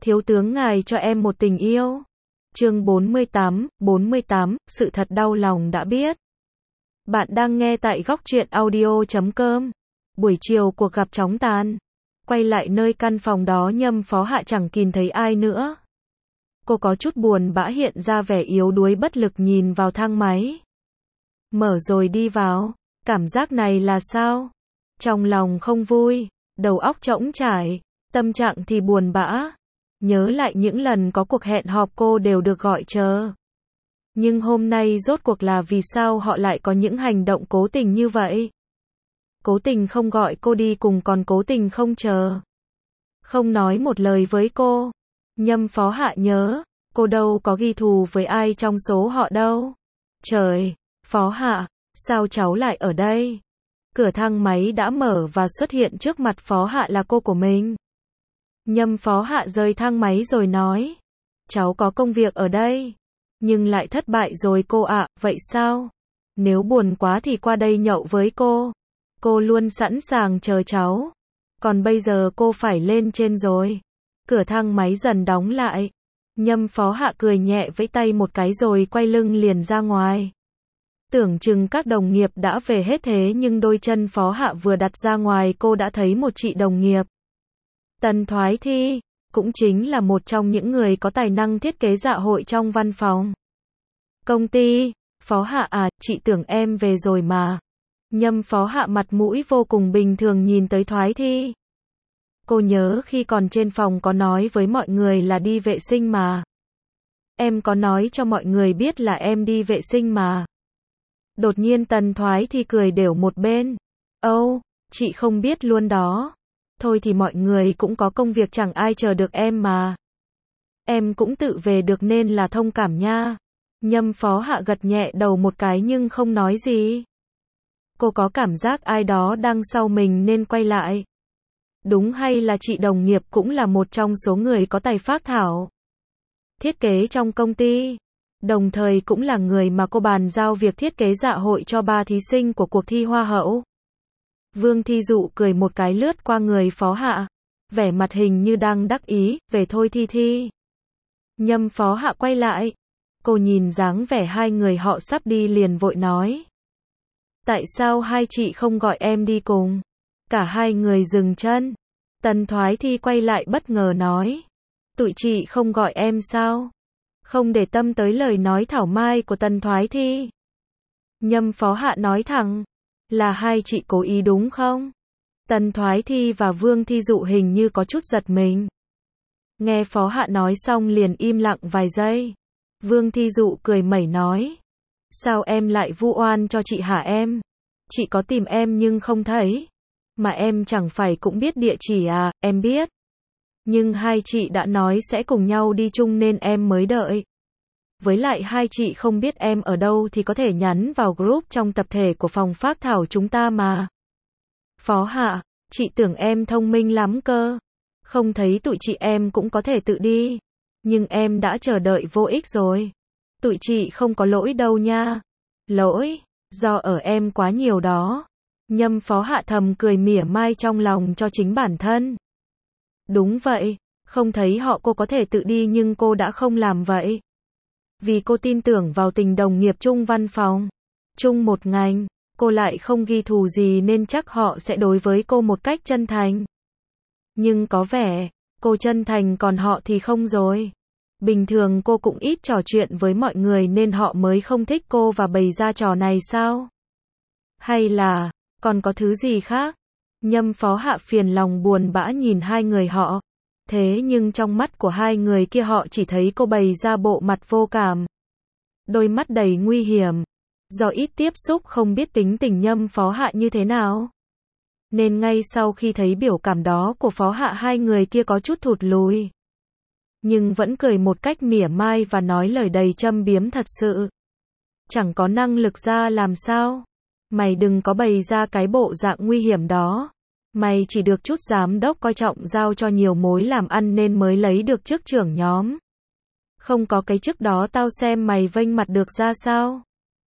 Thiếu tướng ngài cho em một tình yêu. Chương 48, sự thật đau lòng đã biết. Bạn đang nghe tại góc truyện audio.com. Buổi chiều cuộc gặp chóng tàn. Quay lại nơi căn phòng đó, Nhâm Phó Hạ chẳng kìm thấy ai nữa. Cô có chút buồn bã, hiện ra vẻ yếu đuối bất lực nhìn vào thang máy. Mở rồi đi vào. Cảm giác này là sao? Trong lòng không vui, đầu óc trống trải, tâm trạng thì buồn bã. Nhớ lại những lần có cuộc hẹn họp cô đều được gọi chờ. Nhưng hôm nay rốt cuộc là vì sao họ lại có những hành động cố tình như vậy? Cố tình không gọi cô đi cùng, còn cố tình không chờ. Không nói một lời với cô. Nhâm Phó Hạ nhớ, cô đâu có ghi thù với ai trong số họ đâu. Trời, Phó Hạ, sao cháu lại ở đây? Cửa thang máy đã mở và xuất hiện trước mặt Phó Hạ là cô của mình. Nhâm Phó Hạ rời thang máy rồi nói, cháu có công việc ở đây, nhưng lại thất bại rồi cô ạ. Vậy sao? Nếu buồn quá thì qua đây nhậu với cô. Cô luôn sẵn sàng chờ cháu. Còn bây giờ cô phải lên trên rồi. Cửa thang máy dần đóng lại. Nhâm Phó Hạ cười nhẹ vẫy tay một cái rồi quay lưng liền ra ngoài. Tưởng chừng các đồng nghiệp đã về hết, thế nhưng đôi chân Phó Hạ vừa đặt ra ngoài cô đã thấy một chị đồng nghiệp. Tần Thoái Thi, cũng chính là một trong những người có tài năng thiết kế dạ hội trong văn phòng công ty. Phó Hạ à, chị tưởng em về rồi mà. Nhâm Phó Hạ mặt mũi vô cùng bình thường nhìn tới Thoái Thi. Cô nhớ khi còn trên phòng có nói với mọi người là đi vệ sinh mà. Em có nói cho mọi người biết là em đi vệ sinh mà. Đột nhiên Tần Thoái Thi cười đều một bên. Âu, chị không biết luôn đó. Thôi thì mọi người cũng có công việc, chẳng ai chờ được em mà. Em cũng tự về được nên là thông cảm nha. Nhâm Phó Hạ gật nhẹ đầu một cái nhưng không nói gì. Cô có cảm giác ai đó đang sau mình nên quay lại. Đúng, hay là chị đồng nghiệp cũng là một trong số người có tài phác thảo thiết kế trong công ty. Đồng thời cũng là người mà cô bàn giao việc thiết kế dạ hội cho 3 thí sinh của cuộc thi Hoa hậu. Vương Thi Dụ cười một cái lướt qua người Phó Hạ. Vẻ mặt hình như đang đắc ý, về thôi Thi Thi. Nhâm Phó Hạ quay lại. Cô nhìn dáng vẻ hai người họ sắp đi liền vội nói. Tại sao hai chị không gọi em đi cùng? Cả hai người dừng chân. Tần Thoái Thi quay lại bất ngờ nói. Tụi chị không gọi em sao? Không để tâm tới lời nói thảo mai của Tần Thoái Thi. Nhâm Phó Hạ nói thẳng. Là hai chị cố ý đúng không? Tần Thoái Thi và Vương Thi Dụ hình như có chút giật mình. Nghe Phó Hạ nói xong liền im lặng vài giây. Vương Thi Dụ cười mẩy nói. Sao em lại vu oan cho chị hả em? Chị có tìm em nhưng không thấy. Mà em chẳng phải cũng biết địa chỉ à? Em biết. Nhưng hai chị đã nói sẽ cùng nhau đi chung nên em mới đợi. Với lại hai chị không biết em ở đâu thì có thể nhắn vào group trong tập thể của phòng phác thảo chúng ta mà. Phó Hạ, chị tưởng em thông minh lắm cơ. Không thấy tụi chị em cũng có thể tự đi. Nhưng em đã chờ đợi vô ích rồi. Tụi chị không có lỗi đâu nha. Lỗi, do ở em quá nhiều đó. Nhâm Phó Hạ thầm cười mỉa mai trong lòng cho chính bản thân. Đúng vậy, không thấy họ cô có thể tự đi nhưng cô đã không làm vậy. Vì cô tin tưởng vào tình đồng nghiệp chung văn phòng, chung một ngành, cô lại không ghi thù gì nên chắc họ sẽ đối với cô một cách chân thành. Nhưng có vẻ, cô chân thành còn họ thì không rồi. Bình thường cô cũng ít trò chuyện với mọi người nên họ mới không thích cô và bày ra trò này sao? Hay là, còn có thứ gì khác? Nhâm Phó Hạ phiền lòng buồn bã nhìn hai người họ. Thế nhưng trong mắt của hai người kia họ chỉ thấy cô bày ra bộ mặt vô cảm. Đôi mắt đầy nguy hiểm. Do ít tiếp xúc không biết tính tình Nhâm Phó Hạ như thế nào. Nên ngay sau khi thấy biểu cảm đó của Phó Hạ, hai người kia có chút thụt lùi. Nhưng vẫn cười một cách mỉa mai và nói lời đầy châm biếm thật sự. Chẳng có năng lực ra làm sao? Mày đừng có bày ra cái bộ dạng nguy hiểm đó. Mày chỉ được chút giám đốc coi trọng giao cho nhiều mối làm ăn nên mới lấy được chức trưởng nhóm. Không có cái chức đó tao xem mày vênh mặt được ra sao?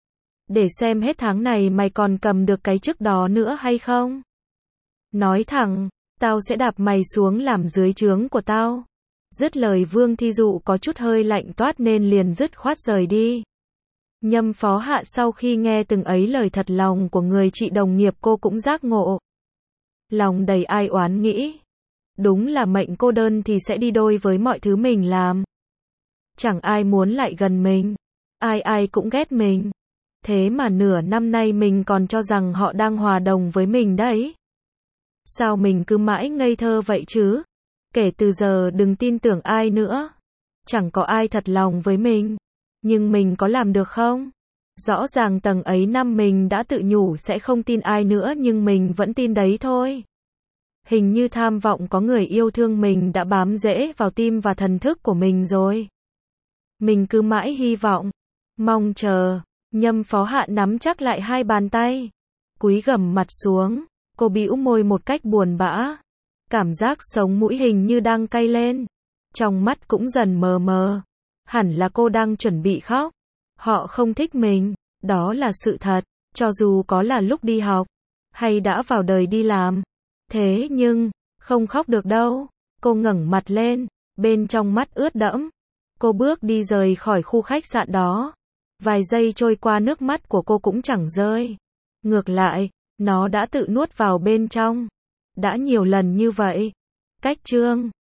Để xem hết tháng này mày còn cầm được cái chức đó nữa hay không? Nói thẳng, tao sẽ đạp mày xuống làm dưới trướng của tao. Dứt lời Vương Thi Dụ có chút hơi lạnh toát nên liền dứt khoát rời đi. Nhâm Phó Hạ sau khi nghe từng ấy lời thật lòng của người chị đồng nghiệp cô cũng giác ngộ. Lòng đầy ai oán nghĩ. Đúng là mệnh cô đơn thì sẽ đi đôi với mọi thứ mình làm. Chẳng ai muốn lại gần mình. Ai ai cũng ghét mình. Thế mà nửa năm nay mình còn cho rằng họ đang hòa đồng với mình đấy. Sao mình cứ mãi ngây thơ vậy chứ? Kể từ giờ đừng tin tưởng ai nữa. Chẳng có ai thật lòng với mình. Nhưng mình có làm được không? Rõ ràng tầng ấy năm mình đã tự nhủ sẽ không tin ai nữa nhưng mình vẫn tin đấy thôi. Hình như tham vọng có người yêu thương mình đã bám rễ vào tim và thần thức của mình rồi. Mình cứ mãi hy vọng, mong chờ. Nhâm Phó Hạ nắm chắc lại hai bàn tay, cúi gằm mặt xuống, cô bĩu môi một cách buồn bã. Cảm giác sống mũi hình như đang cay lên, trong mắt cũng dần mờ mờ. Hẳn là cô đang chuẩn bị khóc. Họ không thích mình, đó là sự thật, cho dù có là lúc đi học, hay đã vào đời đi làm. Thế nhưng, không khóc được đâu. Cô ngẩng mặt lên, bên trong mắt ướt đẫm. Cô bước đi rời khỏi khu khách sạn đó. Vài giây trôi qua nước mắt của cô cũng chẳng rơi. Ngược lại, nó đã tự nuốt vào bên trong. Đã nhiều lần như vậy. Cách chương